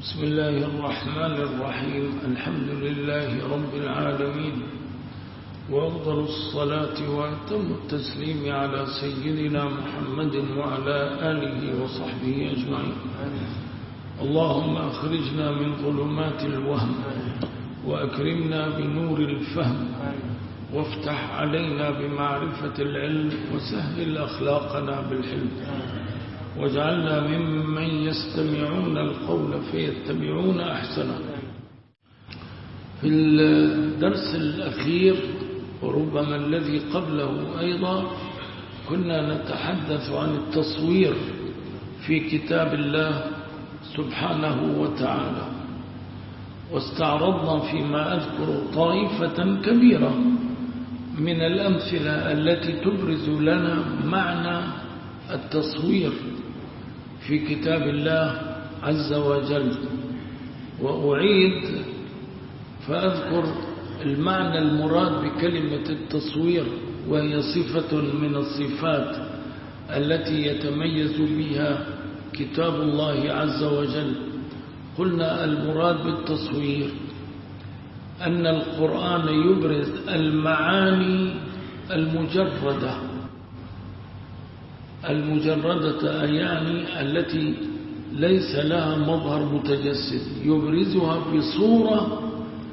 بسم الله الرحمن الرحيم. الحمد لله رب العالمين، وأفضل الصلاة وأتم التسليم على سيدنا محمد وعلى آله وصحبه أجمعين. اللهم أخرجنا من ظلمات الوهم وأكرمنا بنور الفهم، وافتح علينا بمعرفة العلم، وسهل أخلاقنا بالحلم، واجعلنا ممن يستمعون القول فيتبعون أحسنه. في الدرس الأخير وربما الذي قبله أيضا كنا نتحدث عن التصوير في كتاب الله سبحانه وتعالى، واستعرضنا فيما أذكر طائفة كبيرة من الأمثلة التي تبرز لنا معنى التصوير في كتاب الله عز وجل. وأعيد فأذكر المعنى المراد بكلمة التصوير، وهي صفة من الصفات التي يتميز بها كتاب الله عز وجل. قلنا المراد بالتصوير أن القرآن يبرز المعاني المجردة يعني التي ليس لها مظهر متجسد، يبرزها بصورة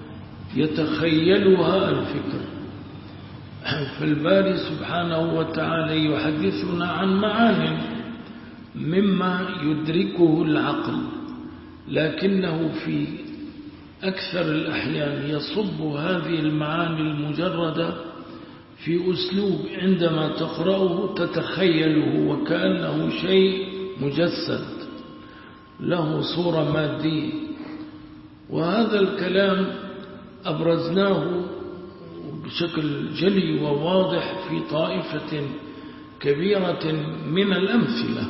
يتخيلها الفكر. فالباري سبحانه وتعالى يحدثنا عن معاني مما يدركه العقل، لكنه في أكثر الأحيان يصب هذه المعاني المجردة في أسلوب عندما تقرأه تتخيله وكأنه شيء مجسد له صورة مادية. وهذا الكلام أبرزناه بشكل جلي وواضح في طائفة كبيرة من الأمثلة،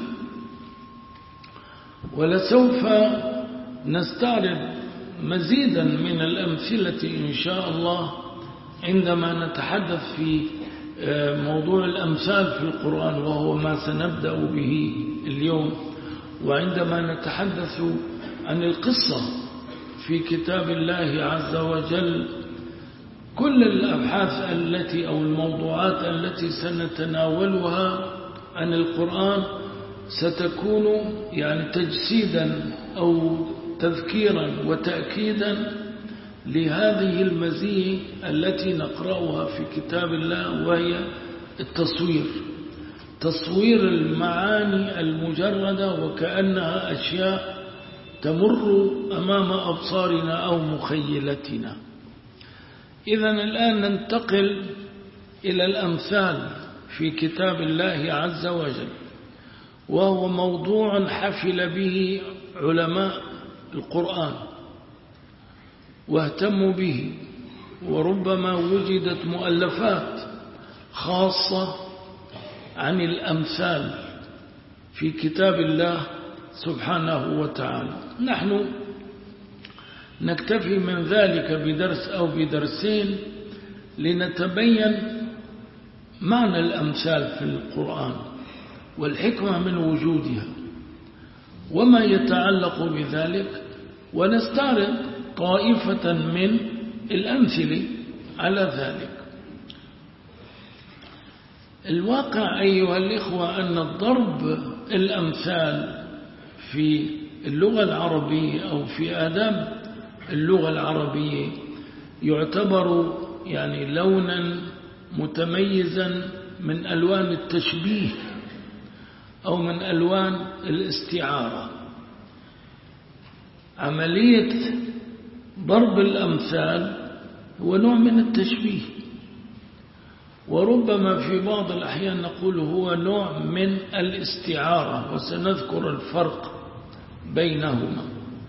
ولسوف نستعرض مزيدا من الأمثلة إن شاء الله عندما نتحدث في موضوع الأمثال في القرآن، وهو ما سنبدأ به اليوم. وعندما نتحدث عن القصة في كتاب الله عز وجل، كل الأبحاث التي أو الموضوعات التي سنتناولها عن القرآن ستكون يعني تجسيدا أو تذكيرا وتأكيدا لهذه المزية التي نقرأها في كتاب الله، وهي التصوير، تصوير المعاني المجردة وكأنها أشياء تمر أمام أبصارنا أو مخيلتنا. إذن الآن ننتقل إلى الأمثال في كتاب الله عز وجل، وهو موضوع حفل به علماء القرآن واهتموا به، وربما وجدت مؤلفات خاصة عن الأمثال في كتاب الله سبحانه وتعالى. نحن نكتفي من ذلك بدرس أو بدرسين لنتبين معنى الأمثال في القرآن والحكمة من وجودها وما يتعلق بذلك، ونستعرض طائفة من الأمثلة على ذلك. الواقع أيها الإخوة أن ضرب الأمثال في اللغة العربية أو في آداب اللغة العربية يعتبر يعني لونا متميزا من ألوان التشبيه أو من ألوان الاستعارة. عملية ضرب الأمثال هو نوع من التشبيه، وربما في بعض الأحيان نقول هو نوع من الاستعارة، وسنذكر الفرق بينهما.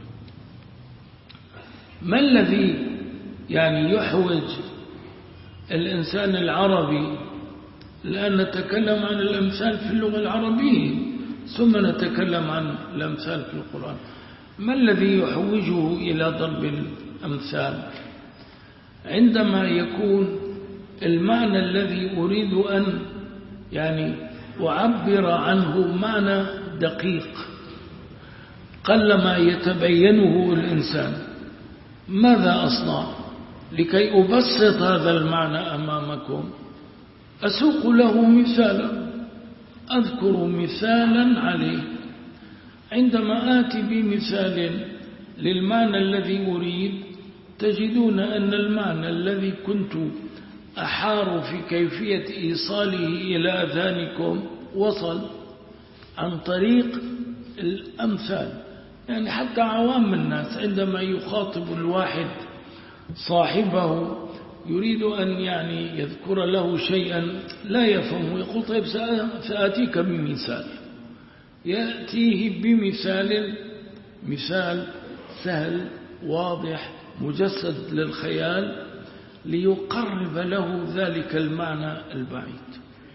ما الذي يعني يحوج الإنسان العربي؟ الآن نتكلم عن الأمثال في اللغة العربية ثم نتكلم عن الأمثال في القرآن. ما الذي يحوجه إلى ضرب الأمثال؟ عندما يكون المعنى الذي أريد أن يعني أعبر عنه معنى دقيق، قلما يتبينه الإنسان. ماذا أصنع لكي أبسط هذا المعنى أمامكم؟ أسوق له مثالا، أذكر مثالا عليه. عندما آتي بمثال للمعنى الذي أريد تجدون أن المعنى الذي كنت أحار في كيفية إيصاله إلى أذهانكم وصل عن طريق الأمثال. يعني حتى عوام الناس عندما يخاطب الواحد صاحبه يريد أن يعني يذكر له شيئا لا يفهمه، يقول طيب سآتيك بمثال، يأتيه بمثال، مثال سهل واضح مجسد للخيال ليقرب له ذلك المعنى البعيد.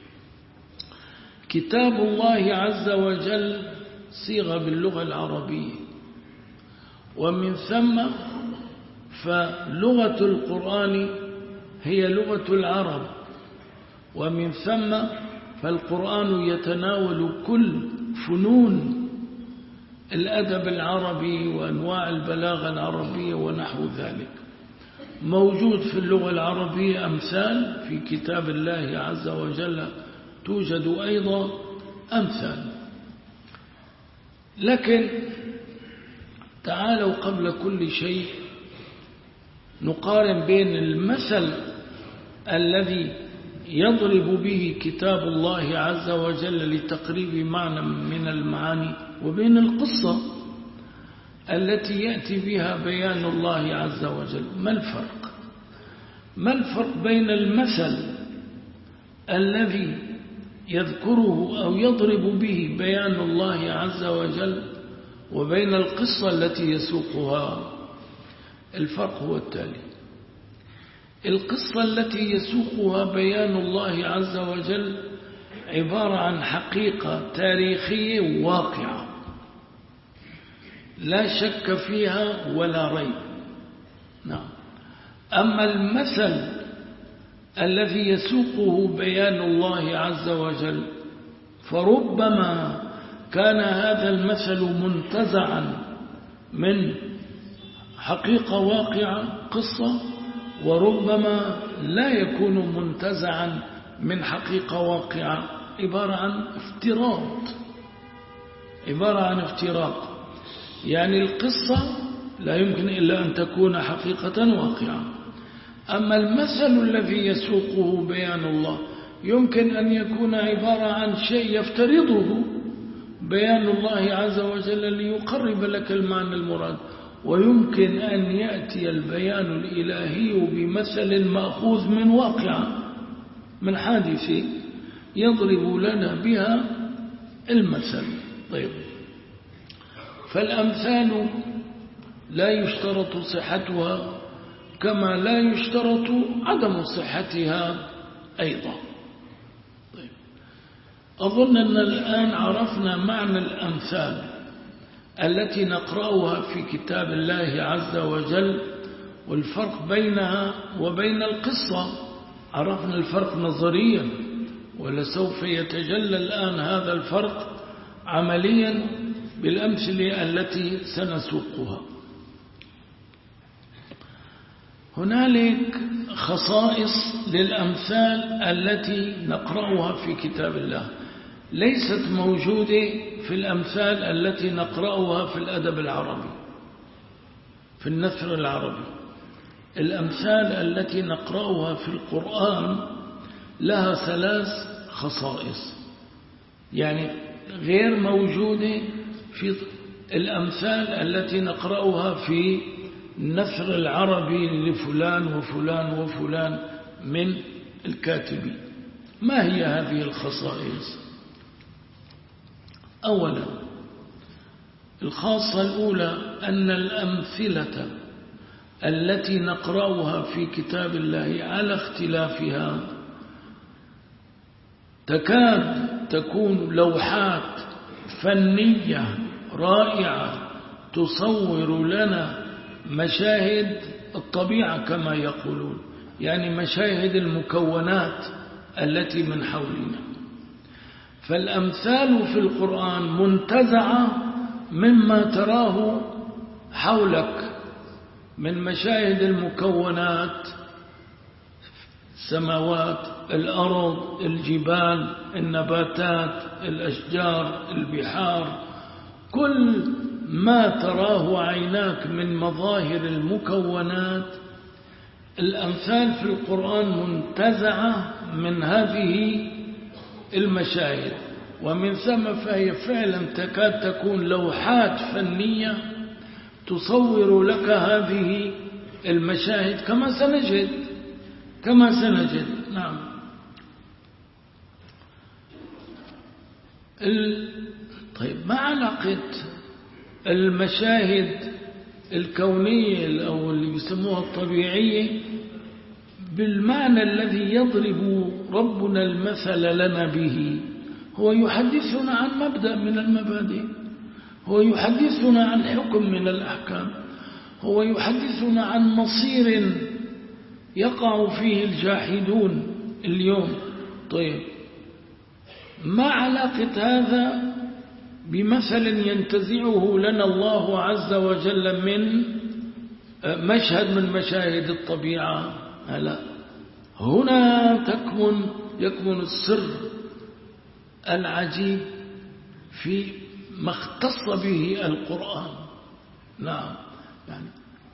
كتاب الله عز وجل صيغ باللغة العربية، ومن ثم فلغة القرآن هي لغة العرب، ومن ثم فالقرآن يتناول كل فنون الأدب العربي وأنواع البلاغة العربية ونحو ذلك. موجود في اللغة العربية أمثال، في كتاب الله عز وجل توجد أيضا أمثال. لكن تعالوا قبل كل شيء نقارن بين المثل الذي يضرب به كتاب الله عز وجل لتقريب معنى من المعاني وبين القصة التي يأتي بها بيان الله عز وجل. ما الفرق؟ ما الفرق بين المثل الذي يذكره أو يضرب به بيان الله عز وجل وبين القصة التي يسوقها؟ الفرق هو التالي: القصة التي يسوقها بيان الله عز وجل عبارة عن حقيقة تاريخية واقعة لا شك فيها ولا ريب. نعم. أما المثل الذي يسوقه بيان الله عز وجل فربما كان هذا المثل منتزعا من حقيقة واقعة قصة، وربما لا يكون منتزعا من حقيقة واقعة، عبارة عن افتراق. يعني القصة لا يمكن إلا أن تكون حقيقة واقعة. أما المثل الذي يسوقه بيان الله يمكن أن يكون عبارة عن شيء يفترضه بيان الله عز وجل ليقرب لك المعنى المراد، ويمكن أن يأتي البيان الإلهي بمثل مأخوذ من واقع، من حادثة يضرب لنا بها المثل. طيب، فالأمثال لا يشترط صحتها كما لا يشترط عدم صحتها أيضا. طيب، أظن أن الآن عرفنا معنى الأمثال التي نقرأها في كتاب الله عز وجل والفرق بينها وبين القصة. عرفنا الفرق نظريا، ولسوف يتجلى الآن هذا الفرق عمليا بالأمثلة التي سنسوقها. هنالك خصائص للأمثال التي نقرأها في كتاب الله ليست موجودة في الأمثال التي نقرأها في الأدب العربي، في النثر العربي. الأمثال التي نقرأها في القرآن لها 3 خصائص، يعني غير موجودة في الأمثال التي نقرأها في النثر العربي لفلان وفلان وفلان من الكاتبين. ما هي هذه الخصائص؟ أولا، الخاصة الأولى أن الأمثلة التي نقرأها في كتاب الله على اختلافها تكاد تكون لوحات فنية رائعة تصور لنا مشاهد الطبيعة كما يقولون، يعني مشاهد المكونات التي من حولنا. فالأمثال في القرآن منتزعة مما تراه حولك من مشاهد المكونات، السماوات، الأرض، الجبال، النباتات، الأشجار، البحار، كل ما تراه عيناك من مظاهر المكونات، الأمثال في القرآن منتزعة من هذه المشاهد، ومن ثم فهي فعلا تكاد تكون لوحات فنية تصور لك هذه المشاهد كما سنجد. نعم. طيب، ما علاقة المشاهد الكونية أو اللي بيسموها الطبيعية بالمعنى الذي يضرب ربنا المثل لنا به؟ هو يحدثنا عن مبدأ من المبادئ، هو يحدثنا عن حكم من الأحكام، هو يحدثنا عن مصير يقع فيه الجاحدون اليوم. طيب، ما علاقة هذا بمثل ينتزعه لنا الله عز وجل من مشهد من مشاهد الطبيعة؟ لا، هنا يكمن السر العجيب في ما اختص به القرآن. نعم، يعني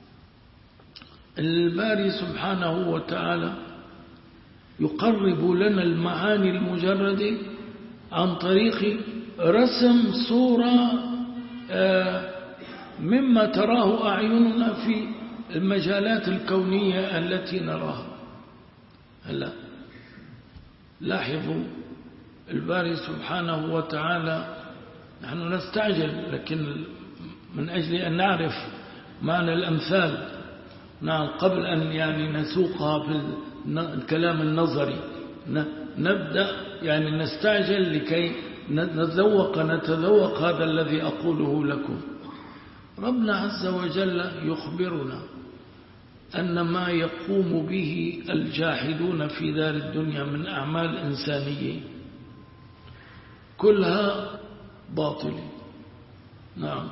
الباري سبحانه وتعالى يقرب لنا المعاني المجردة عن طريق رسم صورة مما تراه أعيننا في المجالات الكونية التي نراها. هلا لاحظوا الباري سبحانه وتعالى، نحن نستعجل لكن من أجل أن نعرف معنى الأمثال قبل أن نسوقها في الكلام النظري، نبدأ نستعجل لكي نتذوق هذا الذي أقوله لكم. ربنا عز وجل يخبرنا أن ما يقوم به الجاحدون في دار الدنيا من أعمال إنسانية كلها باطلة. نعم،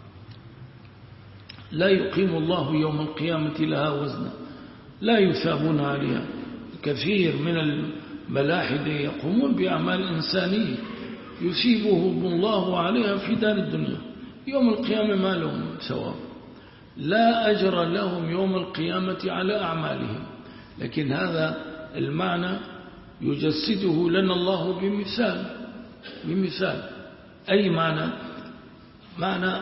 لا يقيم الله يوم القيامة لها وزنا، لا يثابون عليها. كثير من الملاحدة يقومون بأعمال إنسانية يثيبهم الله عليها في دار الدنيا، يوم القيامة ما لهم ثواب، لا أجر لهم يوم القيامة على أعمالهم. لكن هذا المعنى يجسده لنا الله بمثال. أي معنى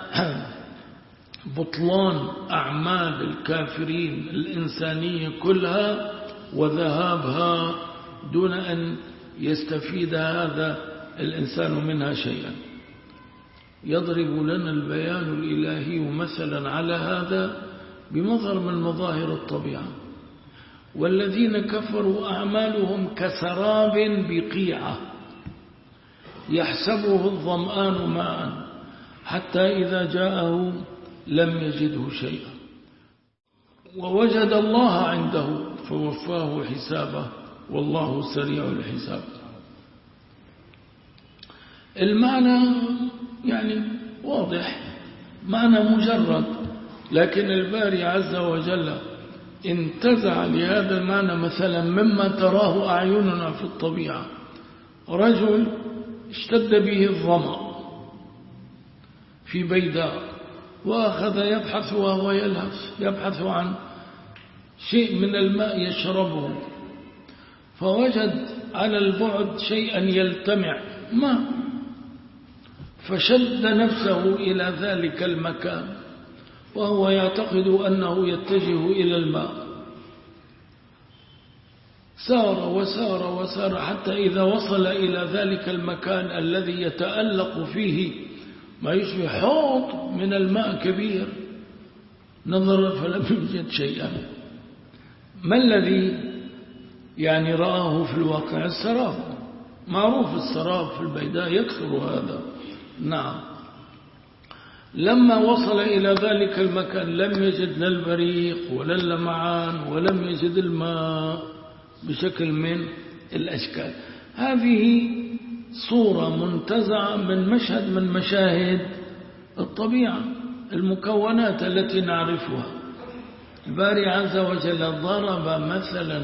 بطلان أعمال الكافرين الإنسانية كلها وذهابها دون أن يستفيد هذا الإنسان منها شيئا. يضرب لنا البيان الإلهي مثلا على هذا بمظهر من مظاهر الطبيعة. والذين كفروا أعمالهم كسراب بقيعة يحسبه الظمآن ماء حتى إذا جاءه لم يجده شيئا ووجد الله عنده فوفاه حسابه والله سريع الحساب. المعنى واضح، معنى مجرد، لكن الباري عز وجل انتزع لهذا المعنى مثلا مما تراه أعيننا في الطبيعة. رجل اشتد به الظمأ في بيداء وأخذ يبحث وهو يبحث عن شيء من الماء يشربه، فوجد على البعد شيئا يلتمع ماء، فشد نفسه إلى ذلك المكان وهو يعتقد أنه يتجه إلى الماء. سار وسار وسار حتى إذا وصل إلى ذلك المكان الذي يتألق فيه ما يشبه حوض من الماء كبير، نظر فلم يجد شيئا. ما الذي رآه في الواقع؟ السراب، معروف السراب في البيداء يكثر هذا. نعم، لما وصل إلى ذلك المكان لم يجد لا البريق ولا اللمعان ولم يجد الماء بشكل من الأشكال. هذه صورة منتزعة من مشهد من مشاهد الطبيعة، المكونات التي نعرفها. الباري عز وجل ضرب مثلا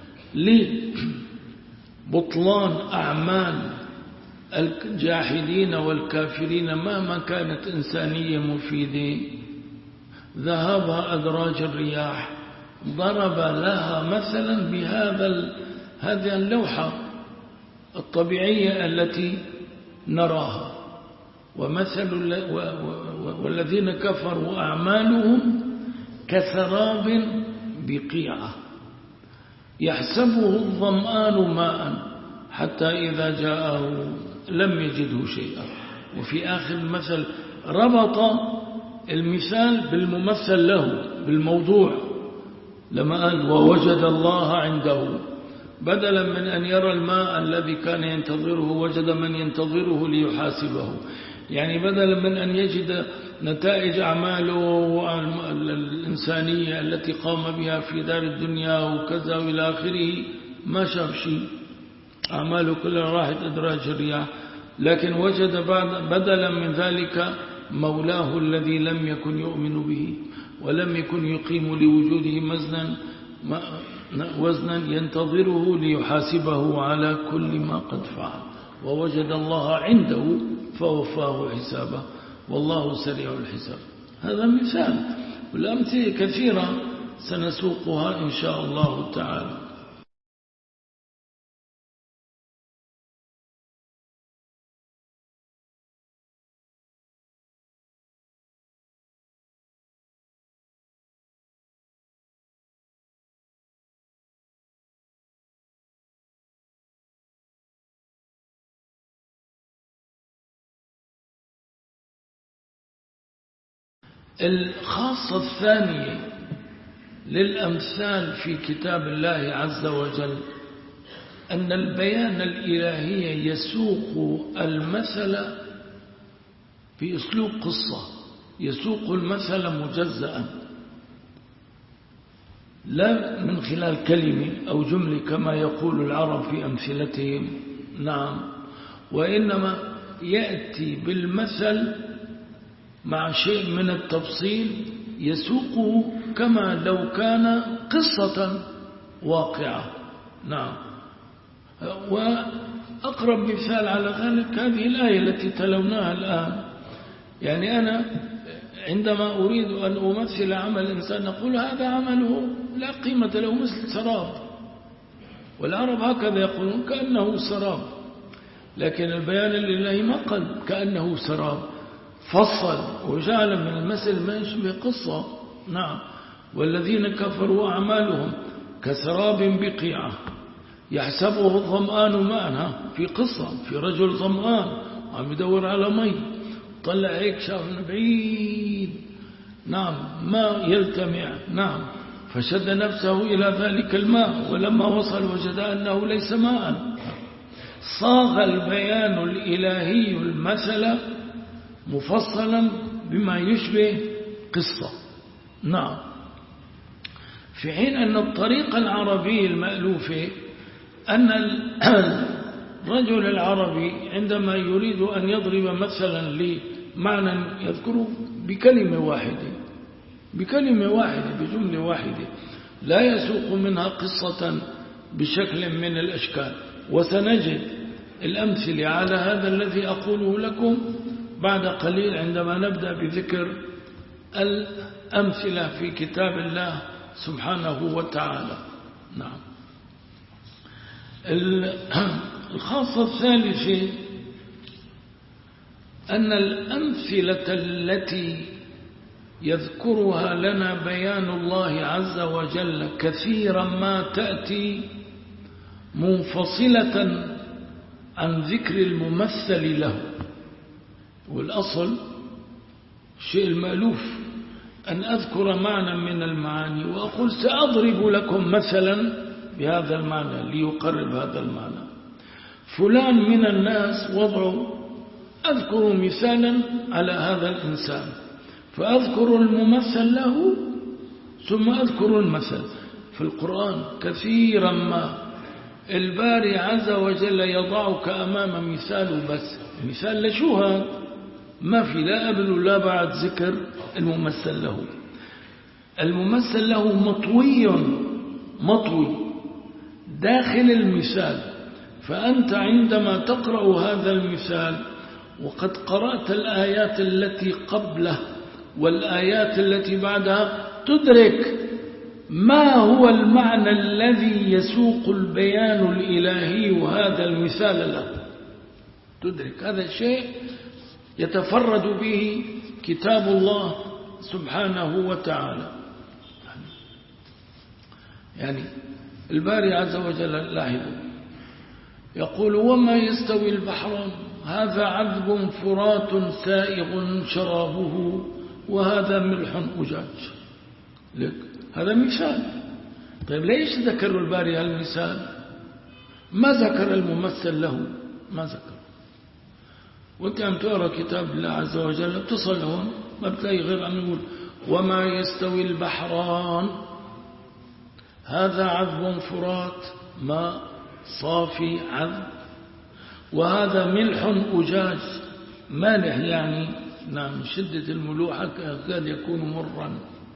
لبطلان أعمال الجاحدين والكافرين مهما كانت إنسانية مفيدة، ذهبها أدراج الرياح، ضرب لها مثلا هذه اللوحة الطبيعية التي نراها. والذين كفروا أعمالهم كسراب بقيعة يحسبه الظمآن ماء حتى إذا جاءه لم يجده شيئا. وفي آخر المثل ربط المثال بالممثل له بالموضوع، لما قال ووجد الله عنده، بدلا من أن يرى الماء الذي كان ينتظره وجد من ينتظره ليحاسبه. يعني بدلا من أن يجد نتائج أعماله الإنسانية التي قام بها في دار الدنيا وكذا وإلى آخره، ما شاف شيء، أعماله كلها راحت أدراج الرياح. لكن وجد بدلا من ذلك مولاه الذي لم يكن يؤمن به ولم يكن يقيم لوجوده وزنا ينتظره ليحاسبه على كل ما قد فعل، ووجد الله عنده فوفاه حسابه والله سريع الحساب. هذا مثال، والأمثلة كثيرة سنسوقها إن شاء الله تعالى. الخاصة الثانية للأمثال في كتاب الله عز وجل أن البيان الإلهي يسوق المثل بأسلوب قصة، يسوق المثل مجزأ لا من خلال كلمة أو جملة كما يقول العرب في أمثلتهم، نعم، وإنما يأتي بالمثل مع شيء من التفصيل يسوقه كما لو كان قصة واقعة. نعم. وأقرب مثال على ذلك هذه الآية التي تلوناها الآن. يعني أنا عندما أريد أن أمثل عمل إنسان نقول هذا عمله لا قيمة له مثل سراب، والعرب هكذا يقولون كأنه سراب، لكن البيان الإلهي ما قال كأنه سراب، فصل وجعل من المثل ما يشبه قصة. نعم. والذين كفروا أعمالهم كسراب بقيعة يحسبه الظمآن ماء، في قصة، في رجل ظمآن عم يدور على مي، طلع هيك شاف من بعيد، نعم، ما يلتمع، نعم، فشد نفسه إلى ذلك الماء، ولما وصل وجد أنه ليس ماء. صاغ البيان الإلهي المثل مفصلا بما يشبه قصة. نعم. في حين أن الطريقة العربية المألوفة أن الرجل العربي عندما يريد أن يضرب مثلا لمعنى يذكره بكلمة واحدة، بجملة واحدة، لا يسوق منها قصة بشكل من الأشكال. وسنجد الأمثلة على هذا الذي أقوله لكم بعد قليل عندما نبدأ بذكر الأمثلة في كتاب الله سبحانه وتعالى. نعم. الخاصة الثالثة أن الأمثلة التي يذكرها لنا بيان الله عز وجل كثيرا ما تأتي منفصلة عن ذكر الممثل له. والأصل الشيء المألوف أن أذكر معنى من المعاني وأقول سأضرب لكم مثلا بهذا المعنى ليقرب هذا المعنى. فلان من الناس وضعه، أذكر مثالا على هذا الإنسان فأذكر الممثل له ثم أذكر المثل. في القرآن كثيرا ما الباري عز وجل يضعك أمام مثال، بس مثال لشو هذا؟ ما في لا قبل ولا بعد ذكر الممثل له. الممثل له مطوي داخل المثال. فأنت عندما تقرأ هذا المثال وقد قرأت الآيات التي قبله والآيات التي بعدها تدرك ما هو المعنى الذي يسوق البيان الإلهي وهذا المثال له. تدرك هذا الشيء يتفرد به كتاب الله سبحانه وتعالى. يعني الباري عز وجل لاحظوا يقول وما يستوي البحران هذا عذب فرات سائغ شرابه وهذا ملح أجاج. لك هذا مثال. طيب ليش ذكر الباري هالمثال؟ ما ذكر الممثل له، ما ذكر. وانت عم تقرأ كتاب الله عز وجل بتصل هون ما بتلاقي غير عم يقول وما يستوي البحران هذا عذب فرات ماء صافي عذب وهذا ملح أجاج مالح يعني نعم شدة الملوحة قد يكون مرا.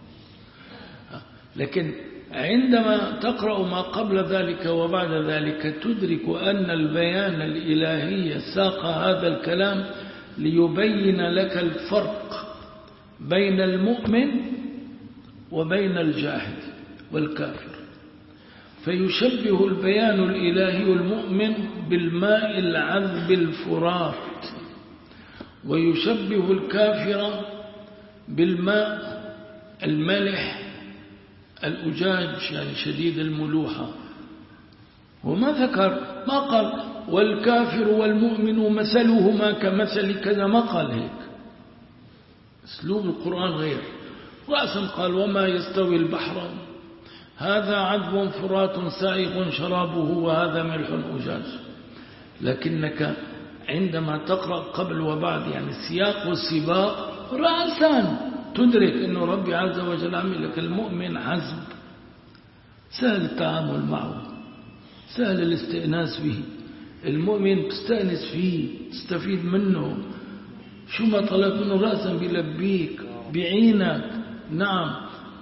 لكن عندما تقرأ ما قبل ذلك وبعد ذلك تدرك أن البيان الإلهي ساق هذا الكلام ليبين لك الفرق بين المؤمن وبين الجاهل والكافر. فيشبه البيان الإلهي المؤمن بالماء العذب الفرات ويشبه الكافر بالماء الملح الأجاج يعني شديد الملوحة. وما ذكر ما قال والكافر والمؤمن مثلهما كمثل كذا، ما قال هيك. اسلوب القرآن غير. رأسا قال وما يستوي البحران هذا عذب فرات سائغ شرابه وهذا ملح أجاج. لكنك عندما تقرأ قبل وبعد يعني السياق والسباق رأسا تدرك أنه ربي عز وجل عمل لك المؤمن عذب سهل التعامل معه سهل الاستئناس به. المؤمن تستأنس فيه تستفيد منه شو ما طلب منه رأسا بيلبيك بعينك. نعم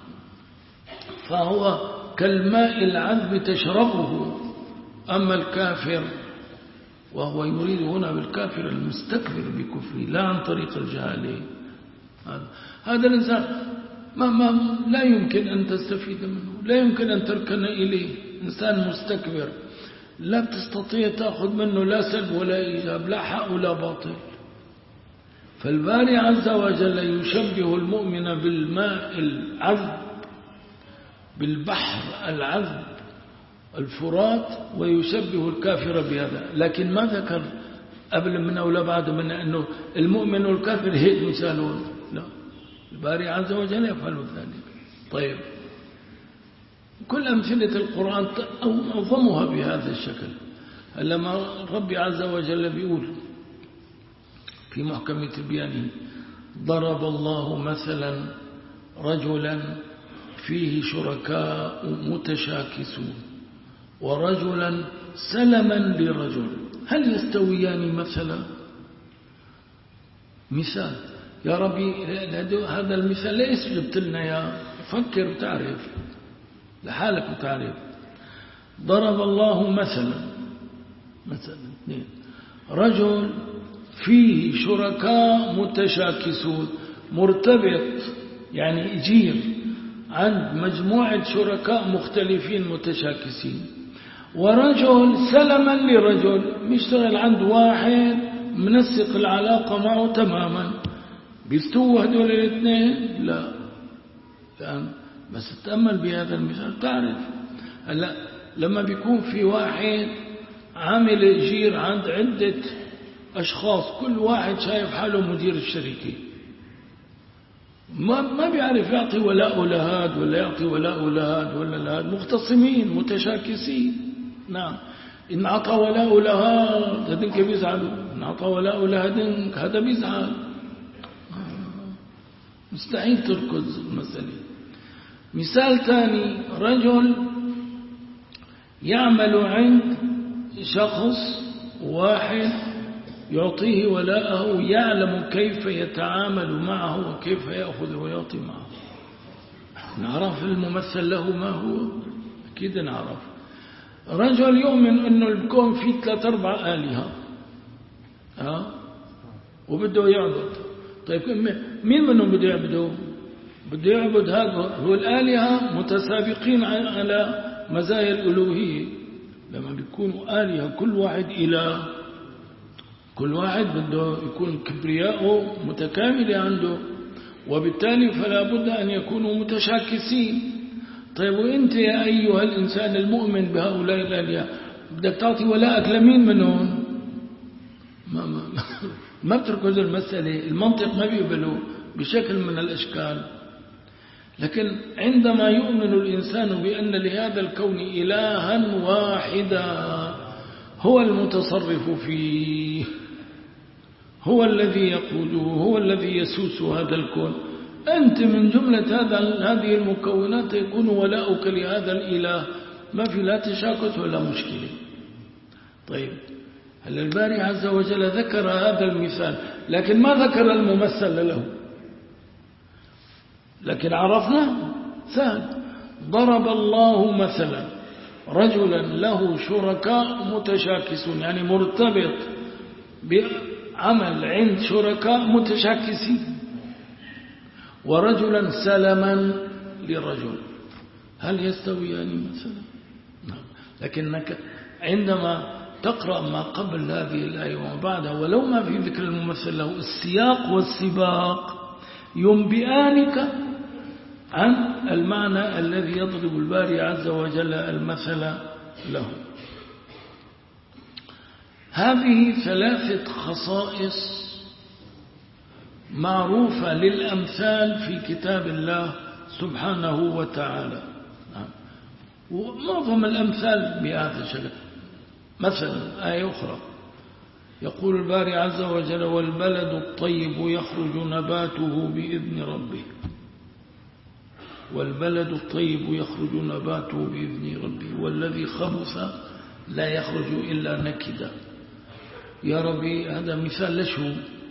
فهو كالماء العذب تشربه. أما الكافر وهو يريد هنا بالكافر المستكبر بكفره لا عن طريق الجهالين. هذا الإنسان لا يمكن أن تستفيد منه لا يمكن أن تركن إليه. إنسان مستكبر لا بتستطيع تأخذ منه لا سلب ولا إيجاب لا حق ولا باطل. فالباري عز وجل يشبه المؤمن بالماء العذب بالبحر العذب الفرات ويشبه الكافر بهذا. لكن ما ذكر قبل منه ولا بعد منه أنه المؤمن والكافر هيك مثالون. لا الباري عز وجل يفعل ذلك. طيب كل أمثلة القرآن أنظمها بهذا الشكل. لما ربي عز وجل بيقول في محكم تبيانه ضرب الله مثلا رجلا فيه شركاء متشاكسون ورجلا سلما لرجل هل يستويان مثلا؟ مثال يا ربي هذا المثال ليش جبت لنا يا فكر وتعرف لحالك وتعرف. ضرب الله مثلا اثنين رجل فيه شركاء متشاكسون مرتبط يعني اجير عند مجموعة شركاء مختلفين متشاكسين ورجل سلما لرجل بيشتغل عند واحد منسق العلاقة معه تماما. بيستووا هدول الاثنين؟ لا. فهم؟ بس تأمل بهذا المثال تعرف. هلا لما بيكون في واحد عامل جير عند عدة أشخاص كل واحد شايف حاله مدير الشركة ما بيعرف يعطي ولاء لهاد ولا يعطي ولاء لهاد ولا لهاد مختصمين متشاكسين. نعم إن عطى ولاء لهاد هذنك بيزعلوا إن عطى ولاء لهادنك هذا بيزعل. مستحيل تركز المسألة. مثال ثاني رجل يعمل عند شخص واحد يعطيه ولاءه يعلم كيف يتعامل معه وكيف يأخذ ويعطي معه. نعرف الممثل له ما هو؟ أكيد نعرف. رجل يؤمن أنه الكون فيه 3-4 آلهة وبده يعبد. طيب مين منهم بده يعبده؟ بده يعبد هذا هو الآلهة متسابقين على مزايا الألوهية. لما بيكونوا آلهة كل واحد إله، كل واحد بده يكون كبرياءه متكاملة عنده، وبالتالي فلا بد أن يكونوا متشاكسين. طيب وإنت يا أيها الإنسان المؤمن بهؤلاء الآلهة بدك تعطي ولاءك لمين منهم؟ ما بتركز المسألة، المنطق ما بيقبله بشكل من الأشكال. لكن عندما يؤمن الإنسان بأن لهذا الكون إلها واحدا هو المتصرف فيه، هو الذي يقوده، هو الذي يسوس هذا الكون، أنت من جملة هذه المكونات يكون ولاؤك لهذا الإله، ما في لا تشاكس ولا مشكلة. طيب هل الباري عز وجل ذكر هذا المثال لكن ما ذكر الممثل له، لكن عرفنا سهل. ضرب الله مثلا رجلا له شركاء متشاكسون، يعني مرتبط بعمل عند شركاء متشاكسين، ورجلا سلما لرجل، هل يستويان مثلا؟ نعم. لكنك عندما تقرأ ما قبل هذه الآية وما بعدها ولو ما في ذكر الممثل له، السياق والسباق ينبئانك عن المعنى الذي يضرب الباري عز وجل المثل له. هذه 3 خصائص معروفة للأمثال في كتاب الله سبحانه وتعالى، ومعظم الأمثال بهذا الشكل. مثلا آية أخرى يقول الباري عز وجل: والبلد الطيب يخرج نباته بإذن ربه، والبلد الطيب يخرج نباته بإذن ربه والذي خبث لا يخرج إلا نكدا. يا ربي هذا مثال لشو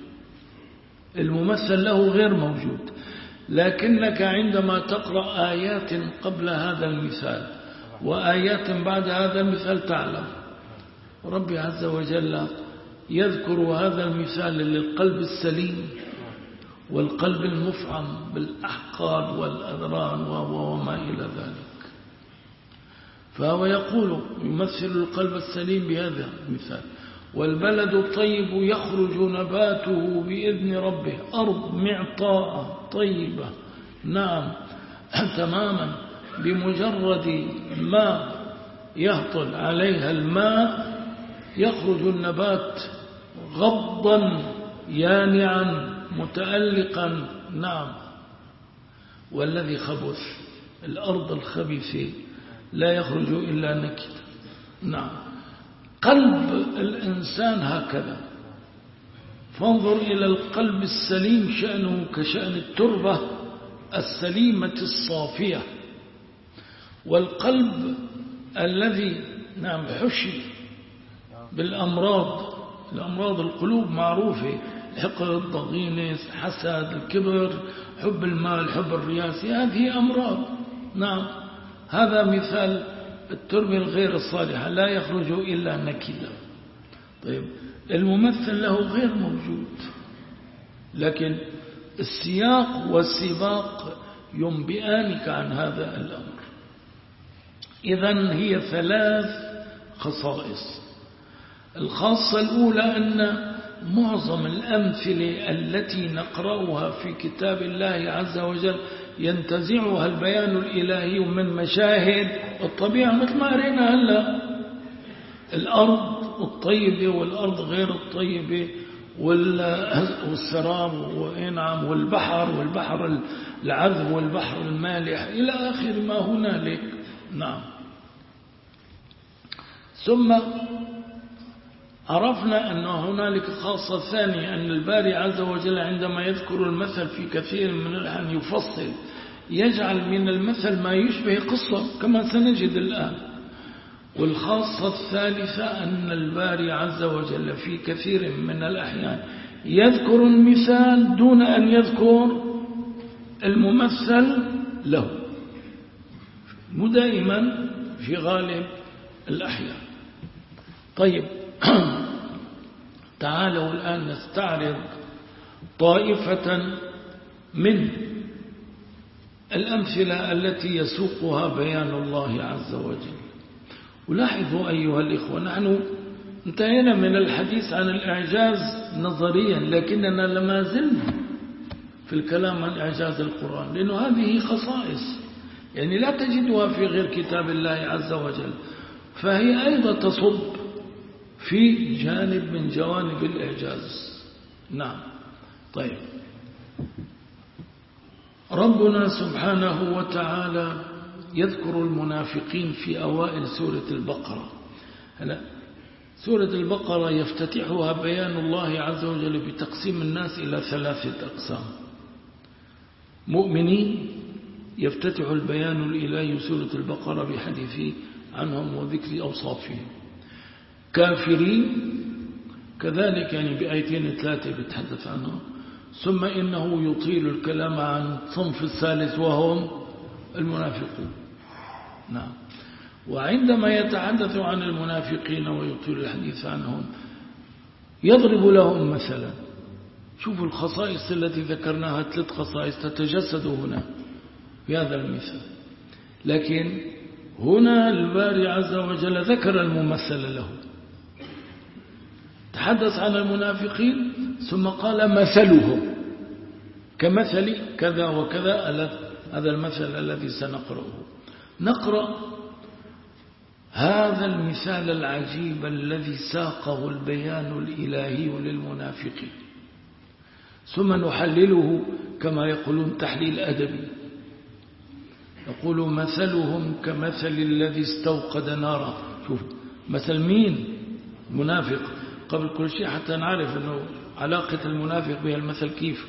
الممثل له غير موجود، لكنك عندما تقرأ آيات قبل هذا المثال وآيات بعد هذا المثال تعلم ربي عز وجل يذكر هذا المثال للقلب السليم والقلب المفعم بالأحقاد والأذران وما إلى ذلك. فهو يقول يمثل القلب السليم بهذا المثال: والبلد الطيب يخرج نباته بإذن ربه، أرض معطاء طيبة، نعم تماما، بمجرد ما يهطل عليها الماء يخرج النبات غضا يانعا متألقا، نعم. والذي خبث الأرض الخبيثة لا يخرج إلا نكدا، نعم. قلب الإنسان هكذا، فانظر إلى القلب السليم شأنه كشأن التربة السليمة الصافية، والقلب الذي نعم حشي بالأمراض، الأمراض القلوب معروفة: الحقد، ضغينة، حسد، الكبر، حب المال، حب الرياسة، هذه أمراض، نعم. هذا مثال التربة الغير الصالحة، لا يخرج إلا نكدا. طيب الممثل له غير موجود، لكن السياق والسباق ينبئانك عن هذا الأمر. إذن هي 3 خصائص. الخاصة الأولى أن معظم الأمثلة التي نقرأها في كتاب الله عز وجل ينتزعها البيان الإلهي من مشاهد الطبيعة، مثل ما قرينا هلا: الأرض الطيبة والأرض غير الطيبة، والسراب وإنعم، والبحر العذب والبحر المالح إلى آخر ما هنالك، نعم. ثم عرفنا أن هنالك خاصة ثانية، أن الباري عز وجل عندما يذكر المثل في كثير من الأحيان يفصل، يجعل من المثل ما يشبه قصة كما سنجد الآن، والخاصة الثالثة أن الباري عز وجل في كثير من الأحيان يذكر المثال دون أن يذكر الممثل له، مو دائما، في غالب الأحيان. طيب تعالوا الآن نستعرض طائفة من الأمثلة التي يسوقها بيان الله عز وجل. ولاحظوا أيها الإخوة، نحن انتهينا من الحديث عن الإعجاز نظريا، لكننا لما زلنا في الكلام عن إعجاز القرآن، لأن هذه خصائص يعني لا تجدها في غير كتاب الله عز وجل، فهي أيضا تصب في جانب من جوانب الإعجاز. نعم. طيب ربنا سبحانه وتعالى يذكر المنافقين في أوائل سورة البقرة. سورة البقرة يفتتحها بيان الله عز وجل بتقسيم الناس إلى 3 أقسام: مؤمنين يفتتح البيان الإلهي سورة البقرة بحديث عنهم وذكر أوصافهم، كافرين كذلك يعني بآيتين 3 بتحدث عنهم، ثم إنه يطيل الكلام عن صنف الثالث وهم المنافقون. نعم. وعندما يتحدث عن المنافقين ويطيل الحديث عنهم يضرب لهم مثلا. شوفوا الخصائص التي ذكرناها، 3 خصائص تتجسد هنا في هذا المثال، لكن هنا الباري عز وجل ذكر الممثل له، تحدث عن المنافقين ثم قال مثلهم كمثل كذا وكذا. هذا المثل الذي سنقرأه. نقرأ هذا المثال العجيب الذي ساقه البيان الإلهي للمنافقين، ثم نحلله كما يقولون تحليل أدبي. يقول مثلهم كمثل الذي استوقد نارا. شوف مثل مين؟ منافق. قبل كل شيء حتى نعرف أنه علاقة المنافق بها المثل كيف.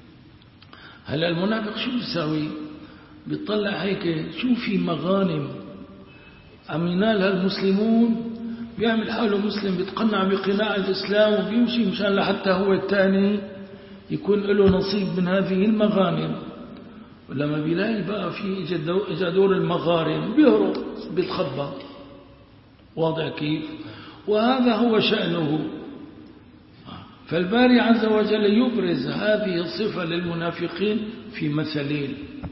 هل المنافق شو بيساوي؟ بيطلع هيك شو في مغانم عم ينالها المسلمون، بيعمل حاله مسلم، بيتقنع بقناع الإسلام وبيمشي مشان لحتى هو الثاني يكون له نصيب من هذه المغانم. ولما بيلاقي بقى في إجا دور المغارم بيهرب بيتخبى. واضح كيف؟ وهذا هو شأنه. فالباري عز وجل يبرز هذه الصفة للمنافقين في مثلين.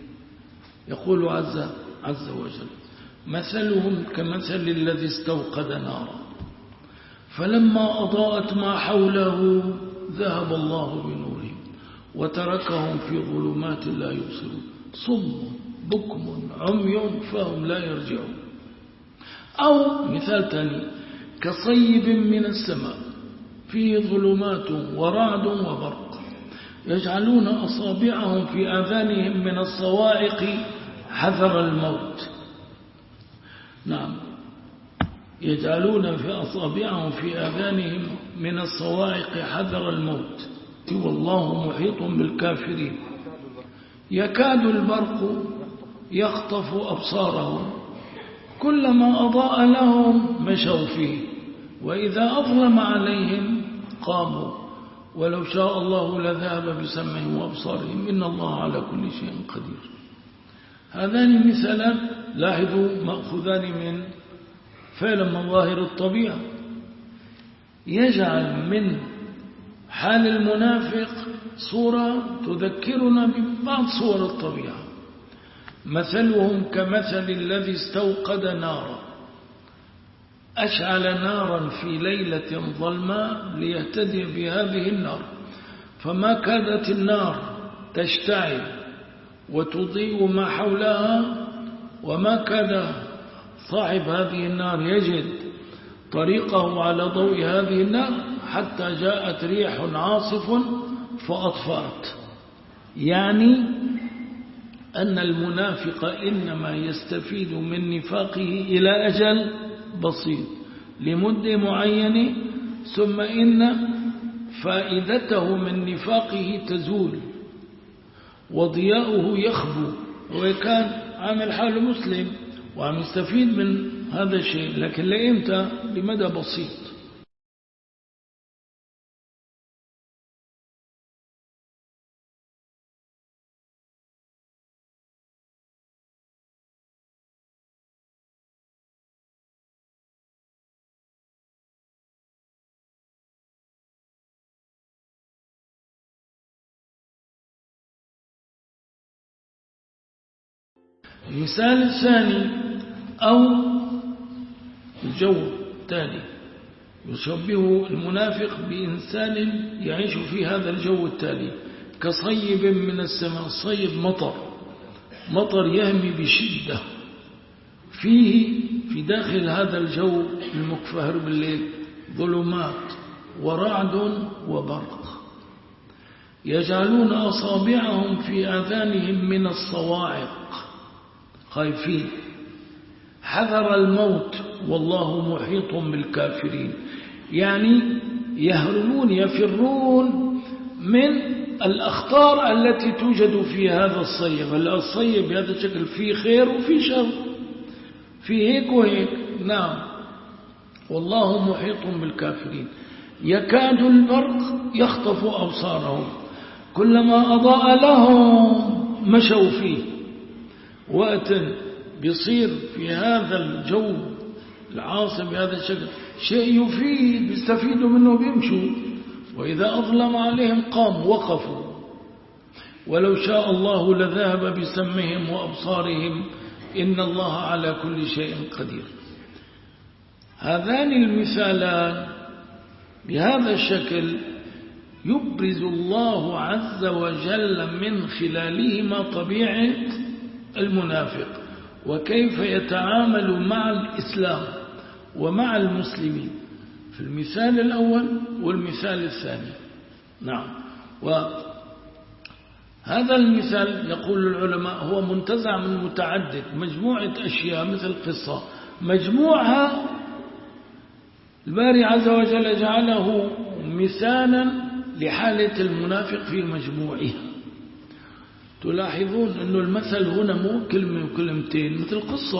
يقول عز وجل مثلهم كمثل الذي استوقد نارا فلما أضاءت ما حوله ذهب الله بنورهم وتركهم في ظلمات لا يبصرون صم بكم عمي فهم لا يرجعون. أو مثال ثاني كصيب من السماء فيه ظلمات ورعد وبرق يجعلون أصابعهم في آذانهم من الصواعق حذر الموت. نعم، يجعلون في أصابعهم في آذانهم من الصواعق حذر الموت والله محيط بالكافرين يكاد البرق يخطف أبصارهم كلما أضاء لهم مشوا فيه وإذا أظلم عليهم قاموا ولو شاء الله لذهب بسمعهم وأبصارهم إن الله على كل شيء قدير. هذان مثلا لاحظوا مأخوذان من فعل مظاهر الطبيعة، يجعل من حال المنافق صورة تذكرنا ببعض صور الطبيعة. مثلهم كمثل الذي استوقد نارا أشعل نارا في ليلة ظلماء ليهتدي بهذه النار فما كادت النار تشتعل وتضيء ما حولها وما كاد صاحب هذه النار يجد طريقه على ضوء هذه النار حتى جاءت ريح عاصف فأطفأت. يعني أن المنافق إنما يستفيد من نفاقه إلى أجل بسيط لمدة معينة ثم إن فائدته من نفاقه تزول وضياؤه يخبو. هو كان عامل حاله مسلم وعم يستفيد من هذا شيء، لكن لإمتى؟ لمدى بسيط. المثال الثاني أو الجو التالي يشبه المنافق بإنسان يعيش في هذا الجو التالي كصيب من السماء. صيب مطر يهمي بشدة، فيه في داخل هذا الجو المكفهر بالليل ظلمات ورعد وبرق، يجعلون أصابعهم في آذانهم من الصواعق خايفين حذر الموت والله محيط بالكافرين. يعني يهربون يفرون من الأخطار التي توجد في هذا الصيب. الصيب بهذا الشكل فيه خير وفيه شر، فيه هيك وهيك. نعم، والله محيط بالكافرين. يكاد البرق يخطف أبصارهم، كلما أضاء لهم مشوا فيه. وقت بيصير في هذا الجو العاصف بهذا الشكل شيء يفيد بيستفيدوا منه بيمشوا، وإذا أظلم عليهم قاموا وقفوا. ولو شاء الله لذهب بسمهم وأبصارهم إن الله على كل شيء قدير. هذان المثالان بهذا الشكل يبرز الله عز وجل من خلالهما طبيعة المنافق وكيف يتعامل مع الإسلام ومع المسلمين في المثال الأول والمثال الثاني. نعم، وهذا المثال يقول العلماء هو منتزع من متعدد، مجموعة أشياء مثل قصة، مجموعها الباري عز وجل جعله مثالا لحالة المنافق في مجموعها. تلاحظون أن المثل هنا مو كلمة وكلمتين، مثل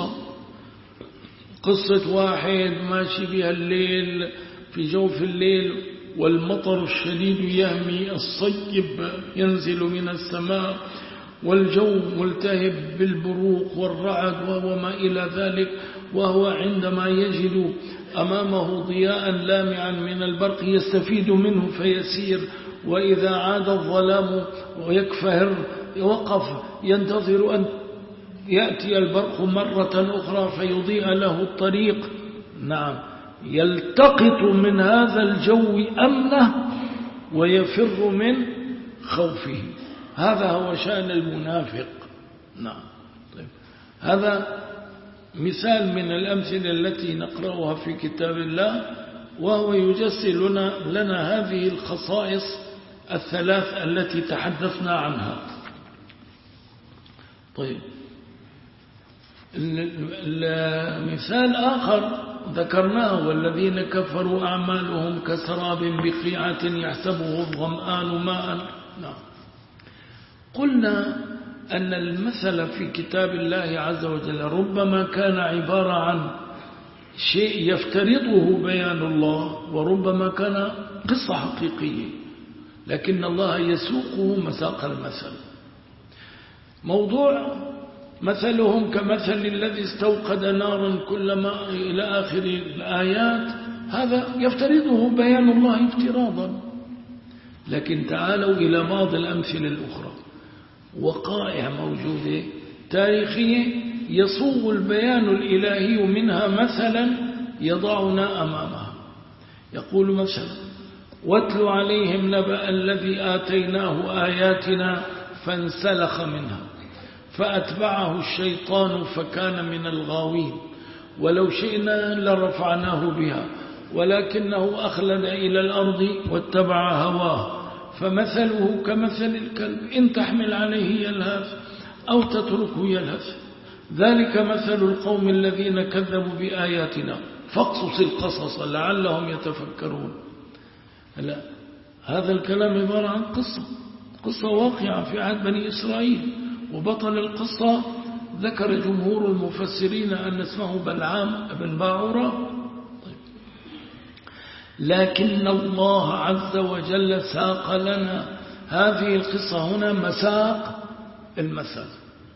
قصة واحد ماشي بها الليل في جوف الليل والمطر الشديد يهمي، الصيب ينزل من السماء والجو ملتهب بالبروق والرعد وما إلى ذلك، وهو عندما يجد أمامه ضياء لامعا من البرق يستفيد منه فيسير، وإذا عاد الظلام ويكفهر وقف ينتظر أن يأتي البرق مرة أخرى فيضيء له الطريق. نعم، يلتقط من هذا الجو أمنه ويفر من خوفه. هذا هو شأن المنافق. نعم، طيب. هذا مثال من الأمثلة التي نقرأها في كتاب الله، وهو يجسد لنا هذه الخصائص الثلاث التي تحدثنا عنها. طيب، المثال آخر ذكرناه: والذين كفروا أعمالهم كسراب بقيعة يحسبه الظمآن ماء. نعم، قلنا أن المثل في كتاب الله عز وجل ربما كان عبارة عن شيء يفترضه بيان الله، وربما كان قصة حقيقية، لكن الله يسوقه مساق المثل. موضوع مثلهم كمثل الذي استوقد نارا كلما إلى آخر الآيات، هذا يفترضه بيان الله افتراضا. لكن تعالوا إلى بعض الأمثلة الأخرى، وقائع موجودة تاريخية يصوغ البيان الإلهي منها مثلا يضعنا أمامها. يقول مثلا: واتل عليهم نبأ الذي آتيناه آياتنا فانسلخ منها فأتبعه الشيطان فكان من الغاوين ولو شئنا لرفعناه بها ولكنه أخلد إلى الأرض واتبع هواه فمثله كمثل الكلب إن تحمل عليه يلهث أو تتركه يلهث ذلك مثل القوم الذين كذبوا بآياتنا فاقصص القصص لعلهم يتفكرون. لا، هذا الكلام عبارة عن قصة واقعة في عهد بني إسرائيل، وبطل القصة ذكر جمهور المفسرين أن اسمه بلعام بن باعورة. لكن الله عز وجل ساق لنا هذه القصة هنا مساق المثل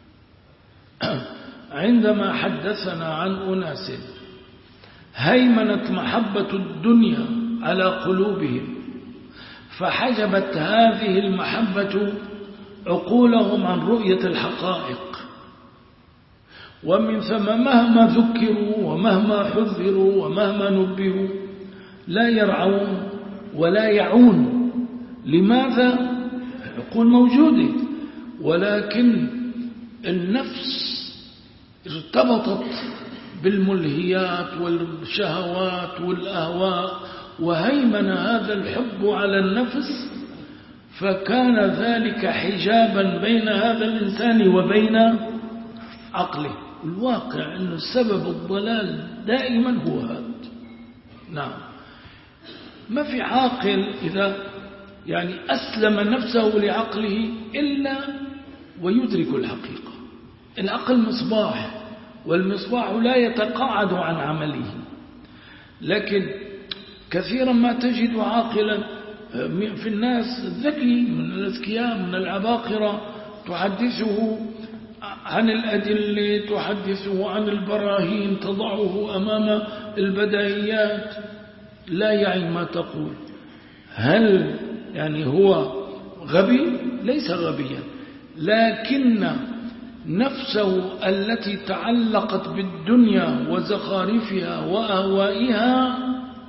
عندما حدثنا عن أناس هيمنت محبة الدنيا على قلوبهم فحجبت هذه المحبة عقولهم عن رؤية الحقائق، ومن ثم مهما ذكروا ومهما حذروا ومهما نبهوا لا يرعون ولا يعون. لماذا؟ العقول موجودة، ولكن النفس ارتبطت بالملهيات والشهوات والأهواء، وهيمن هذا الحب على النفس، فكان ذلك حجابا بين هذا الإنسان وبين عقله. الواقع أن سبب الضلال دائما هو هذا. نعم، ما في عاقل إذا يعني أسلم نفسه لعقله إلا ويدرك الحقيقة. العقل مصباح، والمصباح لا يتقاعد عن عمله، لكن كثيرا ما تجد عاقلا في الناس الذكي من الأذكياء من العباقرة تحدثه عن الأدلة، تحدثه عن البراهين، تضعه أمام البداهيات، لا يعي ما تقول. هل يعني هو غبي؟ ليس غبيا، لكن نفسه التي تعلقت بالدنيا وزخارفها وأهوائها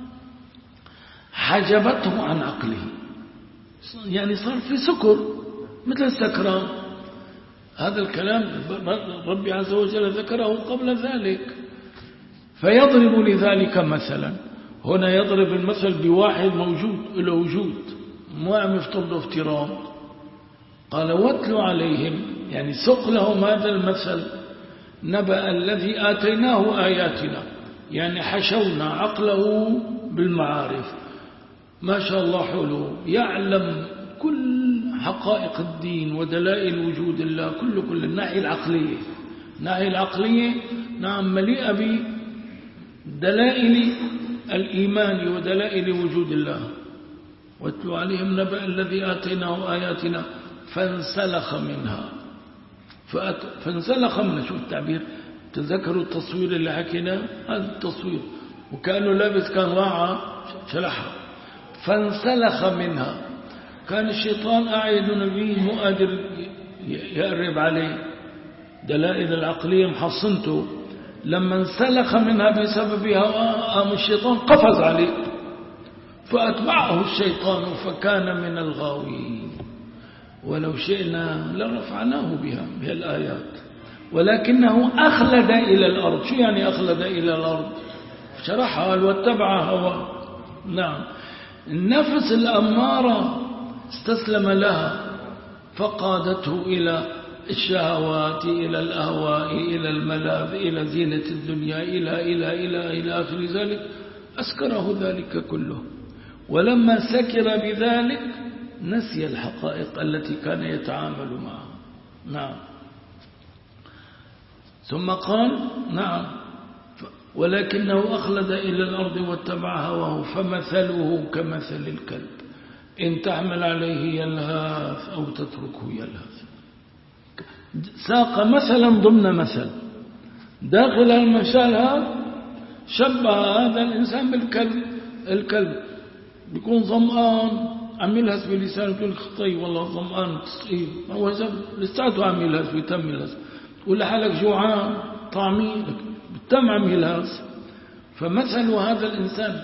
حجبته عن عقله، يعني صار في سكر مثل السكران. هذا الكلام ربي عز وجل ذكره قبل ذلك. فيضرب لذلك مثلا، هنا يضرب المثل بواحد موجود له وجود، ما عم يفترض افتراض. قال واتل عليهم، يعني سق لهم هذا المثل، نبأ الذي آتيناه آياتنا، يعني حشونا عقله بالمعارف، ما شاء الله حوله، يعلم كل حقائق الدين ودلائل وجود الله، كل الناحية العقلية. الناحية العقلية نعم مليئة بدلائل الإيمان ودلائل وجود الله. واتلو عليهم نبأ الذي آتيناه آياتنا فانسلخ منها. فانسلخ منها، شو التعبير؟ تذكروا التصوير اللي حكينا، هذا التصوير، وكأنه لابس كان راعى شلحها. فانسلخ منها، كان الشيطان قاعد نبيه مو قادر يقرب عليه، دلائل العقلية محصنته. لما انسلخ منها بسببها قام الشيطان قفز عليه، فأتبعه الشيطان فكان من الغاوين. ولو شئنا لرفعناه بها الآيات ولكنه أخلد إلى الأرض. شو يعني أخلد إلى الأرض؟ شرحها واتبع هواه. نعم، النفس الأمارة استسلم لها فقادته إلى الشهوات، إلى الأهواء، إلى الملاذ، إلى زينة الدنيا، إلى آخر ذلك، أسكره ذلك كله. ولما سكر بذلك نسي الحقائق التي كان يتعامل معها. نعم، ثم قال نعم ولكنه أخلد إلى الأرض واتبع هواه فمثله كمثل الكلب إن تحمل عليه يلهث أو تتركه يلهث. ساق مثلا ضمن مثل. داخل المثال هذا شبه هذا الإنسان بالكلب. الكلب بيكون ظمآن عم يلهث بلسانه، تقول خطي والله ظمآن تسقيه، هو لساته عم يلهث بيتم يلهث. تقول لحالك جوعان طعمي لك بالتم عم يلهث. فمثل هذا الإنسان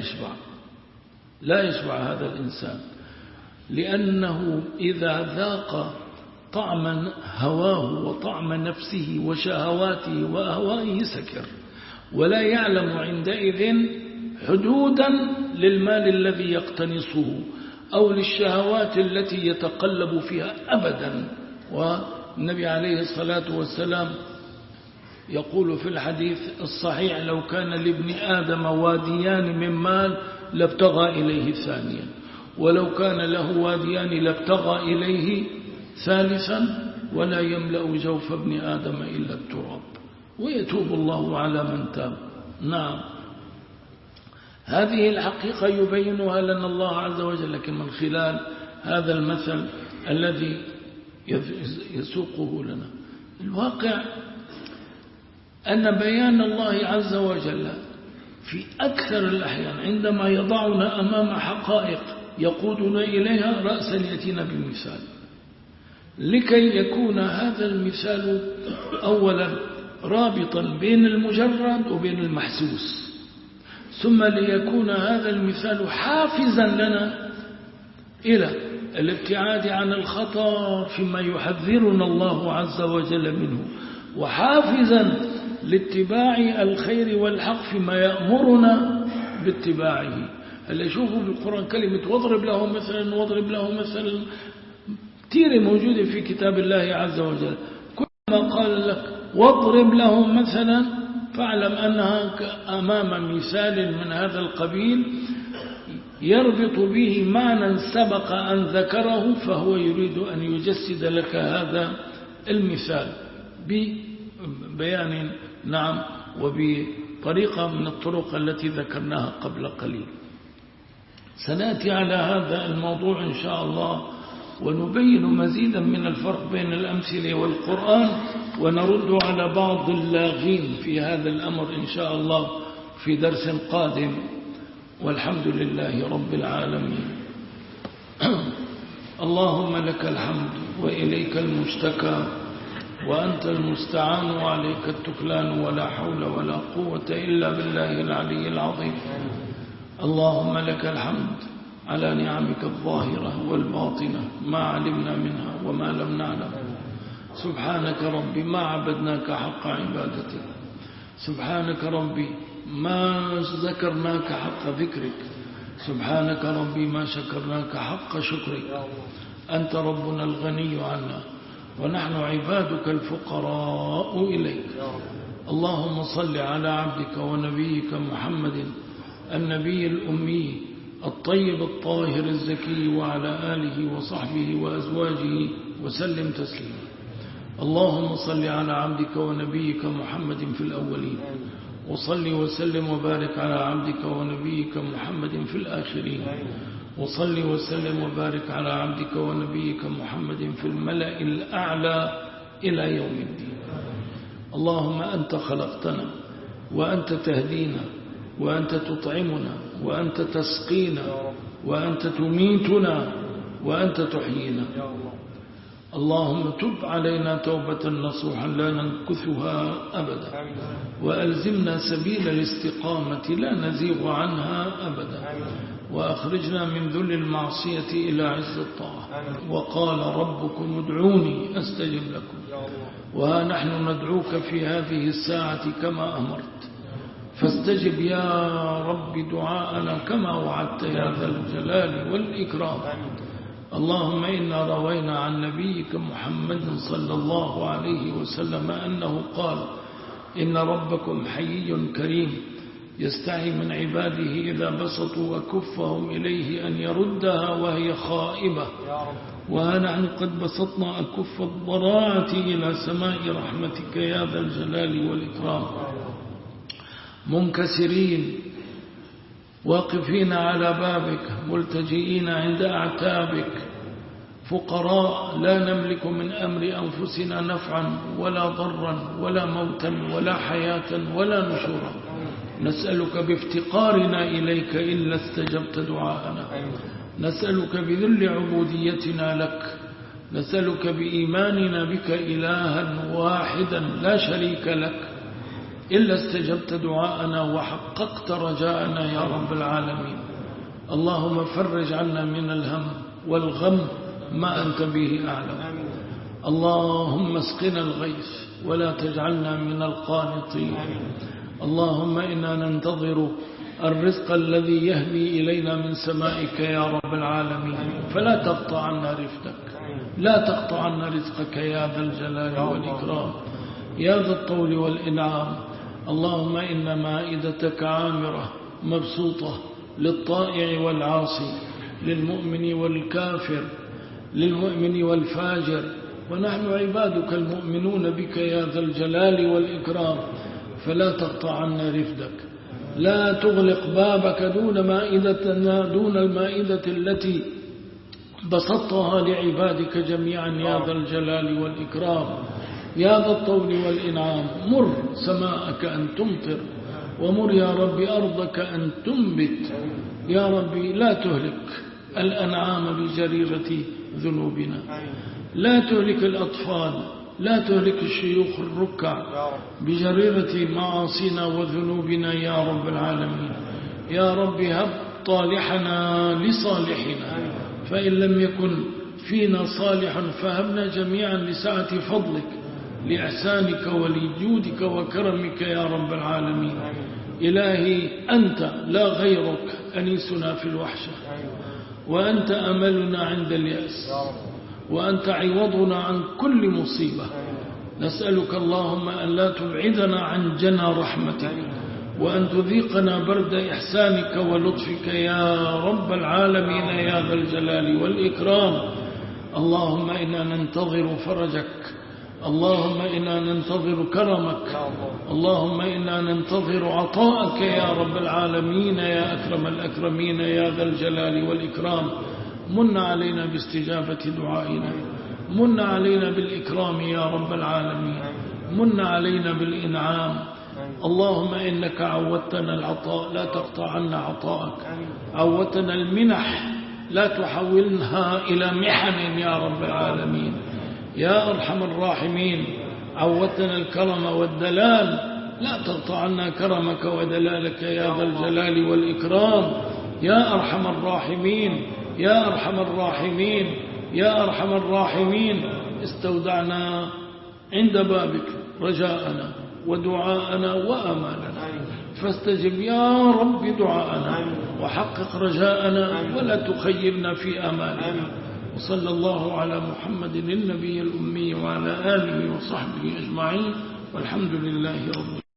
لا يشبع هذا الإنسان، لأنه إذا ذاق طعم هواه وطعم نفسه وشهواته وأهوائه سكر، ولا يعلم عندئذ حدودا للمال الذي يقتنصه أو للشهوات التي يتقلب فيها أبدا. والنبي عليه الصلاة والسلام يقول في الحديث الصحيح لو كان لابن آدم واديان من مال لابتغى إليه ثانيا، ولو كان له واديان لابتغى إليه ثالثا ولا يملأ جوف ابن آدم إلا التراب ويتوب الله على من تاب. نعم، هذه الحقيقة يبينها لنا الله عز وجل، لكن من خلال هذا المثل الذي يسوقه لنا. الواقع أن بيان الله عز وجل في أكثر الأحيان عندما يضعنا أمام حقائق يقودنا إليها رأسا يأتينا بمثال، لكي يكون هذا المثال أولا رابطا بين المجرد وبين المحسوس، ثم ليكون هذا المثال حافزا لنا إلى الابتعاد عن الخطر فيما يحذرنا الله عز وجل منه، وحافزا لاتباع الخير والحق فيما يأمرنا باتباعه. اللي يشوفوا في القرآن كلمة واضرب له مثلا واضرب له مثلا كثير موجودة في كتاب الله عز وجل، كلما قال لك واضرب له مثلا فاعلم أنها أمام مثال من هذا القبيل يربط به معنى سبق أن ذكره، فهو يريد أن يجسد لك هذا المثال ببيان نعم وبطريقة من الطرق التي ذكرناها قبل قليل. سنأتي على هذا الموضوع إن شاء الله ونبين مزيدا من الفرق بين الأمثلة والقرآن، ونرد على بعض اللاغين في هذا الأمر إن شاء الله في درس قادم، والحمد لله رب العالمين. اللهم لك الحمد وإليك المشتكى وأنت المستعان وعليك التكلان، ولا حول ولا قوة إلا بالله العلي العظيم. اللهم لك الحمد على نعمك الظاهرة والباطنة ما علمنا منها وما لم نعلم. سبحانك ربي ما عبدناك حق عبادتك، سبحانك ربي ما ذكرناك حق ذكرك، سبحانك ربي ما شكرناك حق شكرك. أنت ربنا الغني عنا ونحن عبادك الفقراء إليك. اللهم صل على عبدك ونبيك محمد النبي الأمي الطيب الطاهر الزكي وعلى آله وصحبه وأزواجه وسلم تسليما. اللهم صل على عبدك ونبيك محمد في الأولين، وصل وسلم وبارك على عبدك ونبيك محمد في الآخرين، وصل وسلم وبارك على عبدك ونبيك محمد في الملأ الأعلى إلى يوم الدين. اللهم أنت خلقتنا وأنت تهدينا وأنت تطعمنا وأنت تسقينا وأنت تميتنا وأنت تحيينا. اللهم تب علينا توبة نصوحا لا ننكثها أبدا، وألزمنا سبيل الاستقامة لا نزيغ عنها أبدا، وأخرجنا من ذل المعصية إلى عز الطاعة. وقال ربكم ادعوني أستجب لكم، وها نحن ندعوك في هذه الساعة كما أمرت، فاستجب يا رب دعاءنا كما وعدت يا ذا الجلال والإكرام. اللهم إنا روينا عن نبيك محمد صلى الله عليه وسلم أنه قال إن ربكم حيي كريم يستحي من عباده إذا بسطوا أكفهم إليه أن يردها وهي خائبة، وها نحن قد بسطنا أكف الضراعة إلى سماء رحمتك يا ذا الجلال والإكرام، منكسرين واقفين على بابك ملتجئين عند أعتابك، فقراء لا نملك من أمر أنفسنا نفعا ولا ضرا ولا موتا ولا حياة ولا نشورا، نسألك بافتقارنا إليك إلا استجبت دعاءنا، نسألك بذل عبوديتنا لك، نسألك بإيماننا بك إلها واحدا لا شريك لك إلا استجبت دعاءنا وحققت رجاءنا يا رب العالمين. اللهم فرج عنا من الهم والغم ما أنت به أعلم. اللهم اسقنا الغيث ولا تجعلنا من القانطين. اللهم إنا ننتظر الرزق الذي يهوي إلينا من سمائك يا رب العالمين، فلا تقطع عنا رفدك، لا تقطع عنا رزقك يا ذا الجلال والإكرام يا ذا الطول والإنعام. اللهم إن مائدتك عامرة مبسوطة للطائع والعاصي، للمؤمن والكافر، للمؤمن والفاجر، ونحن عبادك المؤمنون بك يا ذا الجلال والإكرام، فلا تقطع عنا رفدك، لا تغلق بابك دون المائدة التي بسطتها لعبادك جميعا يا ذا الجلال والإكرام، يا ذا الطول والإنعام. مر سماءك أن تمطر، ومر يا رب أرضك أن تنبت، يا ربي لا تهلك الأنعام بجريرة ذنوبنا، لا تهلك الأطفال، لا تهلك الشيوخ الركع بجريرة معاصينا وذنوبنا يا رب العالمين. يا رب هب طالحنا لصالحنا، فإن لم يكن فينا صالح فهبنا جميعا لسعة فضلك لإحسانك ولجودك وكرمك يا رب العالمين. إلهي أنت لا غيرك أنيسنا في الوحشة، وأنت أملنا عند اليأس، وأنت عوضنا عن كل مصيبة. نسألك اللهم أن لا تبعدنا عن جنى رحمتك، وأن تذيقنا برد إحسانك ولطفك يا رب العالمين يا ذا الجلال والإكرام. اللهم إنا ننتظر فرجك، اللهم إنا ننتظر كرمك، اللهم إنا ننتظر عطاءك يا رب العالمين يا أكرم الأكرمين يا ذا الجلال والإكرام. من علينا باستجابة دعائنا، من علينا بالإكرام يا رب العالمين، من علينا بالإنعام. اللهم إنك عودتنا العطاء لا تقطع عنا عطاءك، عودتنا المنح لا تحولنها إلى محن يا رب العالمين يا أرحم الراحمين. عودتنا الكرم والدلال لا تقطع عنا كرمك ودلالك يا ذا الجلال والإكرام يا أرحم الراحمين يا أرحم الراحمين يا أرحم الراحمين. استودعنا عند بابك رجاءنا ودعاءنا وأمالنا، فاستجب يا رب دعاءنا وحقق رجاءنا ولا تخيرنا في آمالنا. وصلى الله على محمد النبي الأمي وعلى آله وصحبه أجمعين، والحمد لله رب العالمين.